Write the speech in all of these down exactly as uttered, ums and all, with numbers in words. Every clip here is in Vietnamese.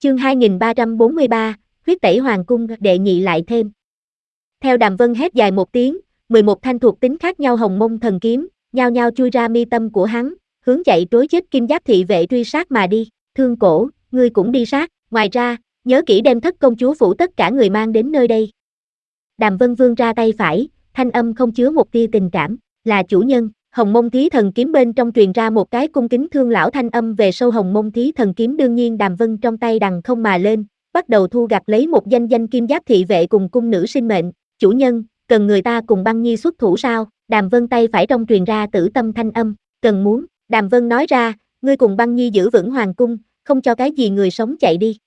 Chương hai nghìn ba trăm bốn mươi ba, huyết tẩy hoàng cung đệ nhị lại thêm. Theo Đàm Vân hét dài một tiếng, mười một thanh thuộc tính khác nhau hồng mông thần kiếm, nhao nhao chui ra mi tâm của hắn, hướng chạy trối chết kim giáp thị vệ truy sát mà đi. Thương Cổ, ngươi cũng đi sát, ngoài ra, nhớ kỹ đem thất công chúa phủ tất cả người mang đến nơi đây. Đàm Vân vươn ra tay phải, thanh âm không chứa một tia tình cảm, là chủ nhân. Hồng mông thí thần kiếm bên trong truyền ra một cái cung kính thương lão thanh âm về sâu hồng mông thí thần kiếm. Đương nhiên Đàm Vân trong tay đằng không mà lên, bắt đầu thu gặt lấy một danh danh kim giáp thị vệ cùng cung nữ sinh mệnh. Chủ nhân, cần người ta cùng băng nhi xuất thủ sao? Đàm Vân tay phải trong truyền ra tử tâm thanh âm, cần muốn. Đàm Vân nói ra, ngươi cùng băng nhi giữ vững hoàng cung, không cho cái gì người sống chạy đi.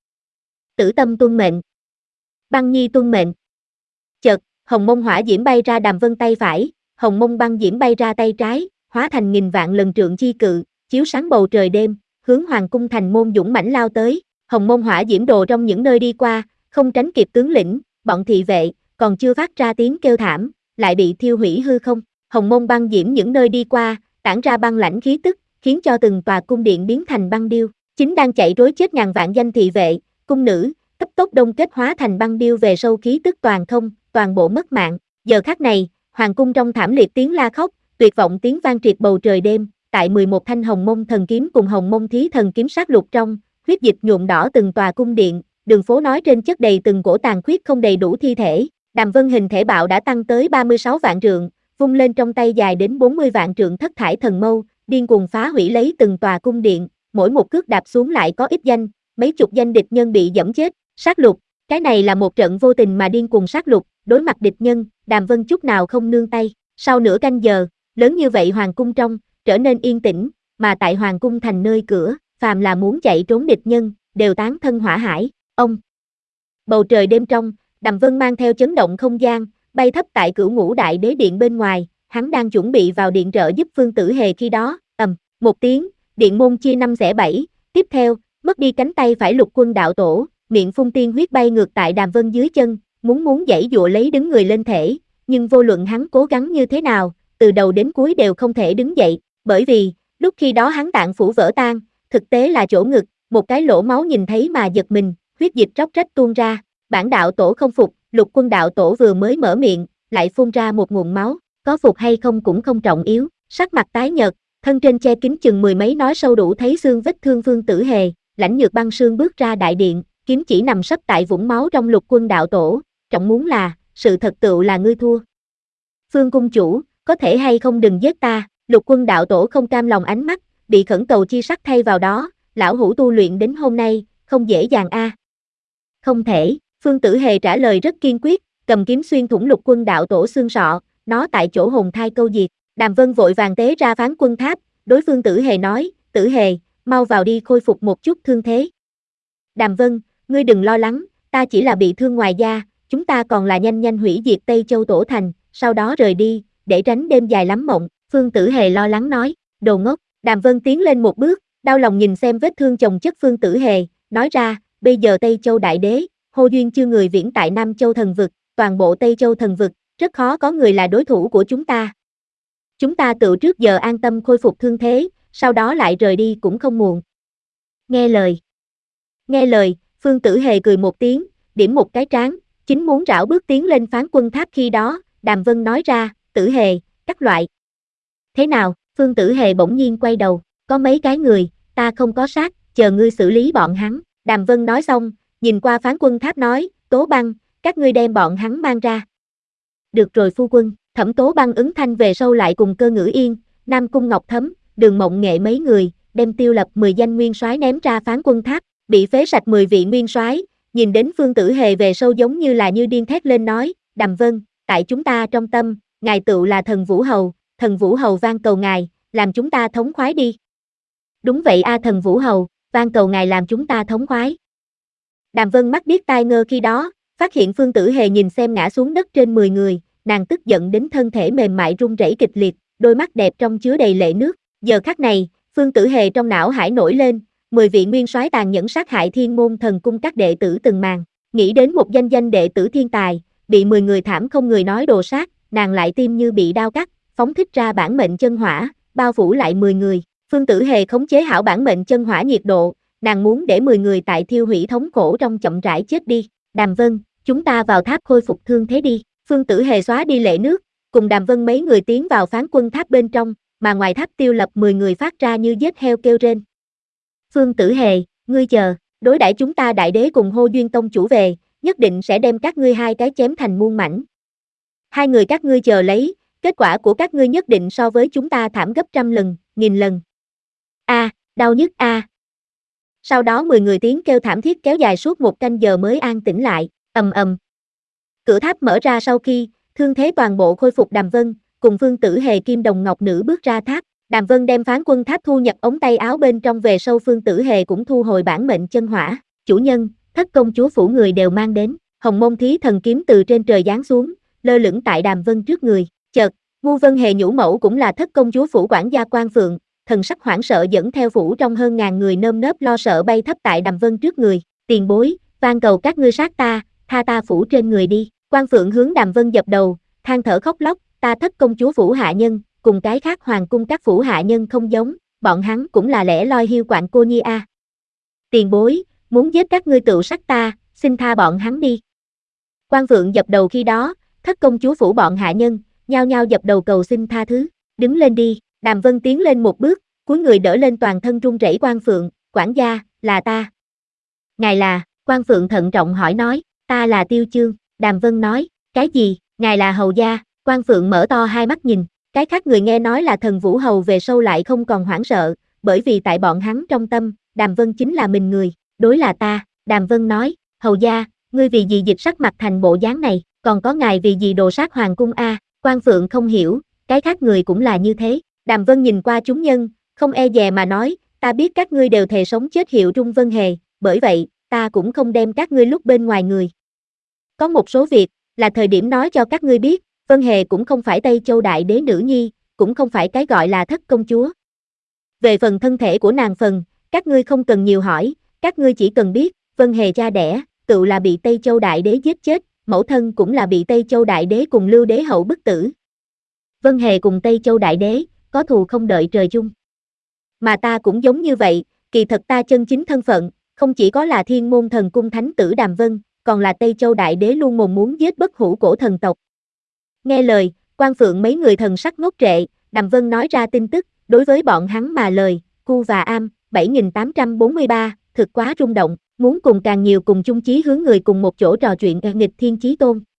Tử tâm tuân mệnh. Băng nhi tuân mệnh. Chợt, hồng mông hỏa diễm bay ra Đàm Vân tay phải, hồng mông băng diễm bay ra tay trái, hóa thành nghìn vạn lần trượng chi cự, chiếu sáng bầu trời đêm, hướng hoàng cung thành môn dũng mãnh lao tới. Hồng mông hỏa diễm đồ trong những nơi đi qua, không tránh kịp tướng lĩnh, bọn thị vệ, còn chưa phát ra tiếng kêu thảm, lại bị thiêu hủy hư không. Hồng mông băng diễm những nơi đi qua, tản ra băng lãnh khí tức, khiến cho từng tòa cung điện biến thành băng điêu. Chính đang chạy trối chết ngàn vạn danh thị vệ, cung nữ, cấp tốc đông kết hóa thành băng điêu về sâu, khí tức toàn không, toàn bộ mất mạng. Giờ khắc này, hoàng cung trong thảm liệt tiếng la khóc, tuyệt vọng tiếng vang triệt bầu trời đêm. Tại mười một thanh hồng mông thần kiếm cùng hồng mông thí thần kiếm sát lục trong, huyết dịch nhuộm đỏ từng tòa cung điện, đường phố nói trên chất đầy từng cổ tàn khuyết không đầy đủ thi thể. Đàm Vân hình thể bạo đã tăng tới ba mươi sáu vạn trượng, vung lên trong tay dài đến bốn mươi vạn trượng thất thải thần mâu, điên cuồng phá hủy lấy từng tòa cung điện, mỗi một cước đạp xuống lại có ít danh, mấy chục danh địch nhân bị giẫm chết. Sát lục, cái này là một trận vô tình mà điên cuồng sát lục, đối mặt địch nhân, Đàm Vân chút nào không nương tay. Sau nửa canh giờ, lớn như vậy hoàng cung trong, trở nên yên tĩnh, mà tại hoàng cung thành nơi cửa, phàm là muốn chạy trốn địch nhân, đều tán thân hỏa hải. Ông bầu trời đêm trong, Đàm Vân mang theo chấn động không gian, bay thấp tại Cửu Ngũ Đại Đế điện bên ngoài, hắn đang chuẩn bị vào điện trợ giúp Phương Tử Hề khi đó, ầm, một tiếng, điện môn chia năm xẻ bảy, tiếp theo, mất đi cánh tay phải Lục Quân đạo tổ, miệng phun tiên huyết bay ngược tại Đàm Vân dưới chân, muốn muốn giãy giụa lấy đứng người lên thể, nhưng vô luận hắn cố gắng như thế nào, từ đầu đến cuối đều không thể đứng dậy, bởi vì, lúc khi đó hắn tạng phủ vỡ tan, thực tế là chỗ ngực, một cái lỗ máu nhìn thấy mà giật mình, huyết dịch róc rách tuôn ra. Bản đạo tổ không phục, Lục Quân đạo tổ vừa mới mở miệng, lại phun ra một nguồn máu, có phục hay không cũng không trọng yếu, sắc mặt tái nhợt, thân trên che kín chừng mười mấy nói sâu đủ thấy xương vết thương Phương Tử Hề, Lãnh Nhược Băng Sương bước ra đại điện, kiếm chỉ nằm sấp tại vũng máu trong Lục Quân đạo tổ, trọng muốn là, sự thật tựu là ngươi thua. Phương cung chủ, có thể hay không đừng giết ta? Lục Quân đạo tổ không cam lòng ánh mắt, bị khẩn cầu chi sắc thay vào đó, lão hủ tu luyện đến hôm nay, không dễ dàng a. À. Không thể, Phương Tử Hề trả lời rất kiên quyết, cầm kiếm xuyên thủng Lục Quân đạo tổ xương sọ, nó tại chỗ hồn thai câu diệt. Đàm Vân vội vàng tế ra Phán Quân Tháp, đối Phương Tử Hề nói, Tử Hề, mau vào đi khôi phục một chút thương thế. Đàm Vân, ngươi đừng lo lắng, ta chỉ là bị thương ngoài da, chúng ta còn là nhanh nhanh hủy diệt Tây Châu Tổ Thành, sau đó rời đi, để tránh đêm dài lắm mộng. Phương Tử Hề lo lắng nói, đồ ngốc. Đàm Vân tiến lên một bước, đau lòng nhìn xem vết thương chồng chất Phương Tử Hề, nói ra, bây giờ Tây Châu Đại Đế, Hô Duyên Chưa người viễn tại Nam Châu Thần Vực, toàn bộ Tây Châu Thần Vực, rất khó có người là đối thủ của chúng ta. Chúng ta tự trước giờ an tâm khôi phục thương thế, sau đó lại rời đi cũng không muộn. Nghe lời. Nghe lời, Phương Tử Hề cười một tiếng, điểm một cái trán, chính muốn rảo bước tiến lên Phán Quân Tháp khi đó, Đàm Vân nói ra, Tử Hề, các loại. Thế nào? Phương Tử Hề bỗng nhiên quay đầu, có mấy cái người, ta không có sát, chờ ngươi xử lý bọn hắn. Đàm Vân nói xong, nhìn qua Phán Quân Tháp nói, Tố Băng, các ngươi đem bọn hắn mang ra. Được rồi phu quân. Thẩm Tố Băng ứng thanh về sau lại cùng Cơ Ngữ Yên, Nam Cung Ngọc Thấm, Đường Mộng Nghệ mấy người, đem tiêu lập mười danh nguyên soái ném ra Phán Quân Tháp, bị phế sạch mười vị nguyên soái. Nhìn đến Phương Tử Hề về sau giống như là như điên thét lên nói, Đàm Vân, tại chúng ta trong tâm, ngài tựu là thần Vũ Hầu, thần Vũ Hầu van cầu ngài, làm chúng ta thống khoái đi. Đúng vậy a thần Vũ Hầu, van cầu ngài làm chúng ta thống khoái. Đàm Vân mắt điếc tai ngơ khi đó, phát hiện Phương Tử Hề nhìn xem ngã xuống đất trên mười người, nàng tức giận đến thân thể mềm mại run rẩy kịch liệt, đôi mắt đẹp trong chứa đầy lệ nước. Giờ khắc này, Phương Tử Hề trong não hải nổi lên, mười vị nguyên soái tàn nhẫn sát hại Thiên Môn Thần Cung các đệ tử từng màn, nghĩ đến một danh danh đệ tử thiên tài, bị mười người thảm không người nói đồ sát, nàng lại tim như bị đao cắt, phóng thích ra bản mệnh chân hỏa, bao phủ lại mười người. Phương Tử Hề khống chế hảo bản mệnh chân hỏa nhiệt độ, nàng muốn để mười người tại thiêu hủy thống khổ trong chậm rãi chết đi. Đàm Vân, chúng ta vào tháp khôi phục thương thế đi. Phương Tử Hề xóa đi lệ nước, cùng Đàm Vân mấy người tiến vào phán quân tháp bên trong, mà ngoài tháp Tiêu Lập mười người phát ra như giết heo kêu rên. Phương Tử Hề, ngươi chờ, đối đãi chúng ta đại đế cùng Hô Duyên tông chủ về, nhất định sẽ đem các ngươi hai cái chém thành muôn mảnh. Hai người các ngươi chờ lấy, kết quả của các ngươi nhất định so với chúng ta thảm gấp trăm lần, nghìn lần. A, à, đau nhức a. À. Sau đó mười người tiếng kêu thảm thiết kéo dài suốt một canh giờ mới an tĩnh lại, ầm ầm. Cửa tháp mở ra sau khi, thương thế toàn bộ khôi phục. Đàm Vân, cùng Phương Tử Hề Kim Đồng Ngọc Nữ bước ra tháp. Đàm Vân đem phán quân tháp thu nhập ống tay áo bên trong về sau. Phương Tử Hề cũng thu hồi bản mệnh chân hỏa. Chủ nhân, thất công chúa phủ người đều mang đến. Hồng Mông Thí Thần kiếm từ trên trời giáng xuống, lơ lửng tại Đàm Vân trước người. Chợt, Ngu Vân Hề nhũ mẫu cũng là thất công chúa phủ quản gia Quan Phượng, thần sắc hoảng sợ dẫn theo phủ trong hơn ngàn người nơm nớp lo sợ bay thấp tại Đàm Vân trước người. Tiền bối, van cầu các ngươi sát ta, tha ta phủ trên người đi. Quan Phượng hướng Đàm Vân dập đầu, than thở khóc lóc, ta thất công chúa phủ hạ nhân, cùng cái khác hoàng cung các phủ hạ nhân không giống, bọn hắn cũng là lẻ loi hiu quạnh cô nhi a. Tiền bối, muốn giết các ngươi tựu sát ta, xin tha bọn hắn đi. Quan Phượng dập đầu khi đó, thất công chúa phủ bọn hạ nhân, nhao nhao dập đầu cầu xin tha thứ, đứng lên đi. Đàm Vân tiến lên một bước, cúi người đỡ lên toàn thân run rẩy Quan Phượng, quản gia, là ta. Ngài là, Quan Phượng thận trọng hỏi nói, ta là Tiêu Chương. Đàm Vân nói, cái gì, ngài là hầu gia. Quan Phượng mở to hai mắt nhìn, cái khác người nghe nói là thần vũ hầu về sau lại không còn hoảng sợ, bởi vì tại bọn hắn trong tâm, Đàm Vân chính là mình người, đối là ta. Đàm Vân nói, hầu gia, ngươi vì gì dịch sắc mặt thành bộ dáng này, còn có ngài vì gì đồ sát hoàng cung a? Quan Phượng không hiểu, cái khác người cũng là như thế. Đàm Vân nhìn qua chúng nhân, không e dè mà nói, ta biết các ngươi đều thề sống chết hiệu Trung Vân Hề, bởi vậy, ta cũng không đem các ngươi lúc bên ngoài người. Có một số việc, là thời điểm nói cho các ngươi biết, Vân Hề cũng không phải Tây Châu Đại Đế nữ nhi, cũng không phải cái gọi là thất công chúa. Về phần thân thể của nàng phần, các ngươi không cần nhiều hỏi, các ngươi chỉ cần biết, Vân Hề cha đẻ, tự là bị Tây Châu Đại Đế giết chết, mẫu thân cũng là bị Tây Châu Đại Đế cùng Lưu Đế hậu bức tử. Vân Hề cùng Tây Châu Đại Đế, có thù không đợi trời chung. Mà ta cũng giống như vậy, kỳ thật ta chân chính thân phận, không chỉ có là Thiên Môn Thần Cung Thánh tử Đàm Vân, còn là Tây Châu Đại Đế luôn mồm muốn giết bất hủ cổ thần tộc. Nghe lời, Quan Phượng mấy người thần sắc ngốc trệ, Đàm Vân nói ra tin tức, đối với bọn hắn mà lời, Cu và Am, bảy nghìn tám trăm bốn mươi ba, thực quá rung động, muốn cùng càng nhiều cùng chung chí hướng người cùng một chỗ trò chuyện nghịch thiên chí tôn.